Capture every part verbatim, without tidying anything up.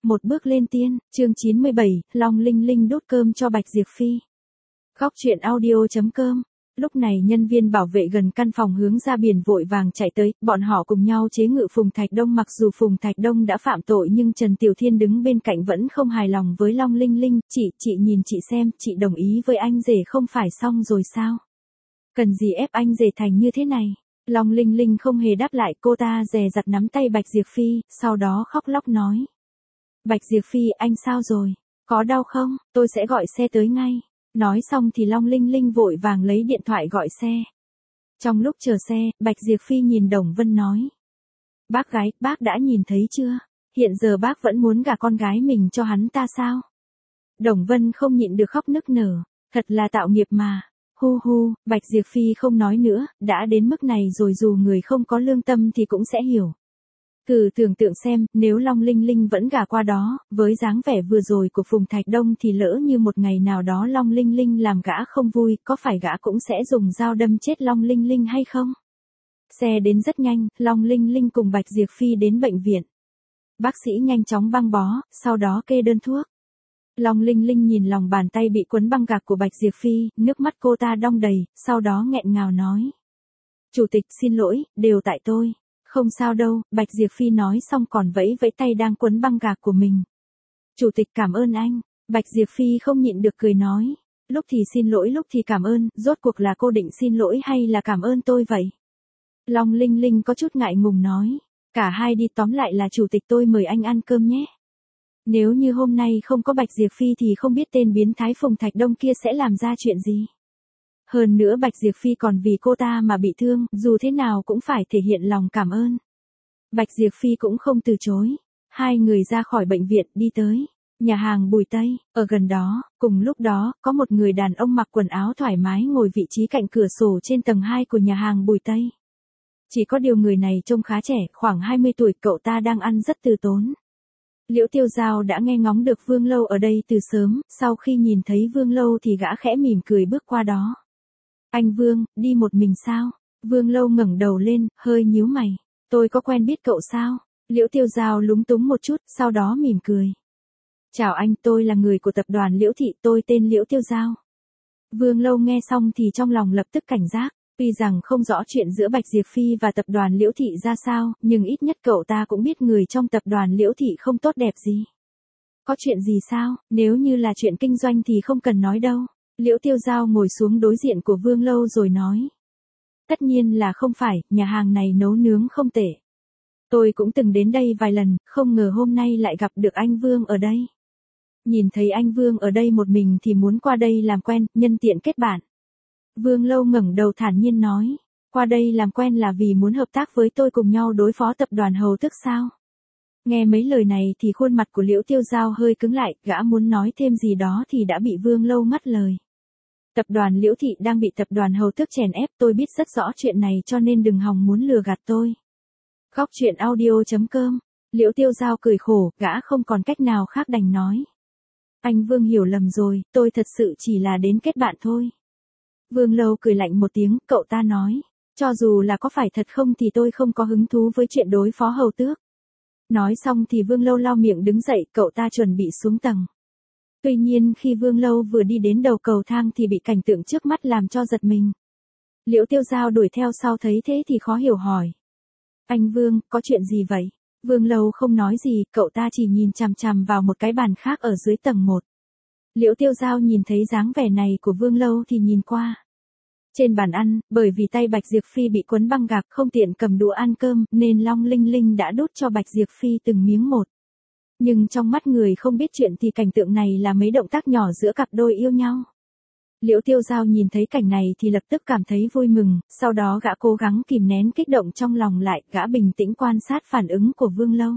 một bước lên tiên, chương chín mươi bảy, Long Linh Linh đút cơm cho Bạch Diệp Phi. Góc truyện audio chấm com. Lúc này nhân viên bảo vệ gần căn phòng hướng ra biển vội vàng chạy tới, bọn họ cùng nhau chế ngự Phùng Thạch Đông. Mặc dù Phùng Thạch Đông đã phạm tội nhưng Trần Tiểu Thiên đứng bên cạnh vẫn không hài lòng với Long Linh Linh. Chị, chị nhìn chị xem, chị đồng ý với anh rể không phải xong rồi sao? Cần gì ép anh rể thành như thế này? Long Linh Linh không hề đáp lại, cô ta dè dặt nắm tay Bạch Diệp Phi, sau đó khóc lóc nói. Bạch Diệp Phi, anh sao rồi? Có đau không? Tôi sẽ gọi xe tới ngay. Nói xong thì Long Linh Linh vội vàng lấy điện thoại gọi xe. Trong lúc chờ xe, Bạch Diệp Phi nhìn Đồng Vân nói. Bác gái, bác đã nhìn thấy chưa? Hiện giờ bác vẫn muốn gả con gái mình cho hắn ta sao? Đồng Vân không nhịn được khóc nức nở. Thật là tạo nghiệp mà. Hu hu, Bạch Diệp Phi không nói nữa, đã đến mức này rồi dù người không có lương tâm thì cũng sẽ hiểu. Cứ tưởng tượng xem, nếu Long Linh Linh vẫn gả qua đó, với dáng vẻ vừa rồi của Phùng Thạch Đông thì lỡ như một ngày nào đó Long Linh Linh làm gã không vui, có phải gã cũng sẽ dùng dao đâm chết Long Linh Linh hay không? Xe đến rất nhanh, Long Linh Linh cùng Bạch Diệp Phi đến bệnh viện. Bác sĩ nhanh chóng băng bó, sau đó kê đơn thuốc. Long Linh Linh nhìn lòng bàn tay bị quấn băng gạc của Bạch Diệp Phi, nước mắt cô ta đong đầy, sau đó nghẹn ngào nói. Chủ tịch xin lỗi, đều tại tôi. Không sao đâu, Bạch Diệp Phi nói xong còn vẫy vẫy tay đang quấn băng gạc của mình. Chủ tịch cảm ơn anh. Bạch Diệp Phi không nhịn được cười nói. Lúc thì xin lỗi lúc thì cảm ơn, rốt cuộc là cô định xin lỗi hay là cảm ơn tôi vậy? Long Linh Linh có chút ngại ngùng nói. Cả hai đi, tóm lại là chủ tịch tôi mời anh ăn cơm nhé. Nếu như hôm nay không có Bạch Diệp Phi thì không biết tên biến thái Phùng Thạch Đông kia sẽ làm ra chuyện gì. Hơn nữa Bạch Diệp Phi còn vì cô ta mà bị thương, dù thế nào cũng phải thể hiện lòng cảm ơn. Bạch Diệp Phi cũng không từ chối. Hai người ra khỏi bệnh viện đi tới nhà hàng Bùi Tây, ở gần đó, cùng lúc đó, có một người đàn ông mặc quần áo thoải mái ngồi vị trí cạnh cửa sổ trên tầng hai của nhà hàng Bùi Tây. Chỉ có điều người này trông khá trẻ, khoảng hai mươi tuổi, cậu ta đang ăn rất từ tốn. Liễu Tiêu Giao đã nghe ngóng được Vương Lâu ở đây từ sớm, sau khi nhìn thấy Vương Lâu thì gã khẽ mỉm cười bước qua đó. Anh Vương, đi một mình sao? Vương Lâu ngẩng đầu lên, hơi nhíu mày. Tôi có quen biết cậu sao? Liễu Tiêu Giao lúng túng một chút, sau đó mỉm cười. Chào anh, tôi là người của tập đoàn Liễu Thị, tôi tên Liễu Tiêu Giao. Vương Lâu nghe xong thì trong lòng lập tức cảnh giác. Tuy rằng không rõ chuyện giữa Bạch Diệp Phi và tập đoàn Liễu Thị ra sao, nhưng ít nhất cậu ta cũng biết người trong tập đoàn Liễu Thị không tốt đẹp gì. Có chuyện gì sao? Nếu như là chuyện kinh doanh thì không cần nói đâu. Liễu Tiêu Giao ngồi xuống đối diện của Vương Lâu rồi nói. Tất nhiên là không phải, nhà hàng này nấu nướng không tệ. Tôi cũng từng đến đây vài lần, không ngờ hôm nay lại gặp được anh Vương ở đây. Nhìn thấy anh Vương ở đây một mình thì muốn qua đây làm quen, nhân tiện kết bạn. Vương Lâu ngẩng đầu thản nhiên nói, qua đây làm quen là vì muốn hợp tác với tôi cùng nhau đối phó tập đoàn Hầu Tước sao? Nghe mấy lời này thì khuôn mặt của Liễu Tiêu Giao hơi cứng lại, gã muốn nói thêm gì đó thì đã bị Vương Lâu ngắt lời. Tập đoàn Liễu Thị đang bị tập đoàn Hầu Tước chèn ép, tôi biết rất rõ chuyện này cho nên đừng hòng muốn lừa gạt tôi. Góc truyện audio chấm com. Liễu Tiêu Giao cười khổ, gã không còn cách nào khác đành nói. Anh Vương hiểu lầm rồi, tôi thật sự chỉ là đến kết bạn thôi. Vương Lâu cười lạnh một tiếng, cậu ta nói, cho dù là có phải thật không thì tôi không có hứng thú với chuyện đối phó Hầu Tước. Nói xong thì Vương Lâu lau miệng đứng dậy, cậu ta chuẩn bị xuống tầng. Tuy nhiên khi Vương Lâu vừa đi đến đầu cầu thang thì bị cảnh tượng trước mắt làm cho giật mình. Liễu Tiêu Giao đuổi theo sau thấy thế thì khó hiểu hỏi. Anh Vương, có chuyện gì vậy? Vương Lâu không nói gì, cậu ta chỉ nhìn chằm chằm vào một cái bàn khác ở dưới tầng một. Liễu Tiêu Giao nhìn thấy dáng vẻ này của Vương Lâu thì nhìn qua. Trên bàn ăn, bởi vì tay Bạch Diệp Phi bị quấn băng gạc không tiện cầm đũa ăn cơm, nên Long Linh Linh đã đút cho Bạch Diệp Phi từng miếng một. Nhưng trong mắt người không biết chuyện thì cảnh tượng này là mấy động tác nhỏ giữa cặp đôi yêu nhau. Liễu Tiêu Giao nhìn thấy cảnh này thì lập tức cảm thấy vui mừng, sau đó gã cố gắng kìm nén kích động trong lòng lại, gã bình tĩnh quan sát phản ứng của Vương Lâu.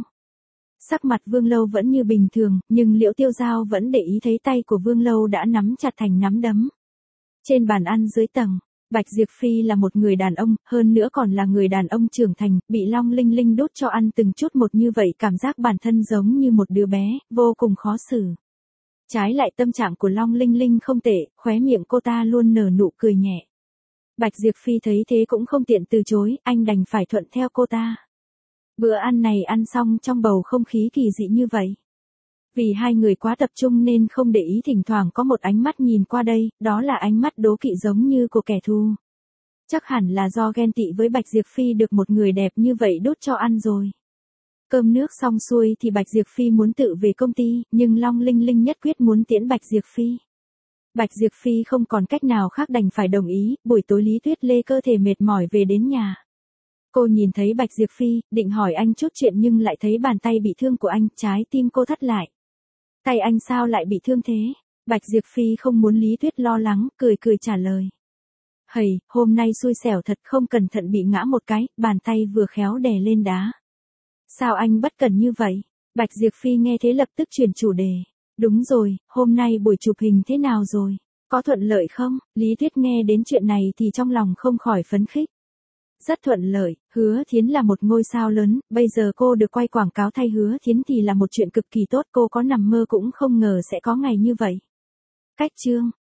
Sắc mặt Vương Lâu vẫn như bình thường, nhưng Liễu Tiêu Giao vẫn để ý thấy tay của Vương Lâu đã nắm chặt thành nắm đấm. Trên bàn ăn dưới tầng, Bạch Diệp Phi là một người đàn ông, hơn nữa còn là người đàn ông trưởng thành, bị Long Linh Linh đút cho ăn từng chút một như vậy, cảm giác bản thân giống như một đứa bé, vô cùng khó xử. Trái lại tâm trạng của Long Linh Linh không tệ, khóe miệng cô ta luôn nở nụ cười nhẹ. Bạch Diệp Phi thấy thế cũng không tiện từ chối, anh đành phải thuận theo cô ta. Bữa ăn này ăn xong trong bầu không khí kỳ dị như vậy. Vì hai người quá tập trung nên không để ý thỉnh thoảng có một ánh mắt nhìn qua đây, đó là ánh mắt đố kỵ giống như của kẻ thù. Chắc hẳn là do ghen tị với Bạch Diệp Phi được một người đẹp như vậy đút cho ăn rồi. Cơm nước xong xuôi thì Bạch Diệp Phi muốn tự về công ty, nhưng Long Linh Linh nhất quyết muốn tiễn Bạch Diệp Phi. Bạch Diệp Phi không còn cách nào khác đành phải đồng ý, buổi tối Lý Tuyết Lê cơ thể mệt mỏi về đến nhà. Cô nhìn thấy Bạch Diệp Phi, định hỏi anh chút chuyện nhưng lại thấy bàn tay bị thương của anh, trái tim cô thắt lại. Tay anh sao lại bị thương thế? Bạch Diệp Phi không muốn Lý Tuyết lo lắng, cười cười trả lời. Hầy, hôm nay xui xẻo thật, không cẩn thận bị ngã một cái, bàn tay vừa khéo đè lên đá. Sao anh bất cẩn như vậy? Bạch Diệp Phi nghe thế lập tức chuyển chủ đề. Đúng rồi, hôm nay buổi chụp hình thế nào rồi? Có thuận lợi không? Lý Tuyết nghe đến chuyện này thì trong lòng không khỏi phấn khích. Rất thuận lợi, Hứa Thiến là một ngôi sao lớn, bây giờ cô được quay quảng cáo thay Hứa Thiến thì là một chuyện cực kỳ tốt, cô có nằm mơ cũng không ngờ sẽ có ngày như vậy. Cách chương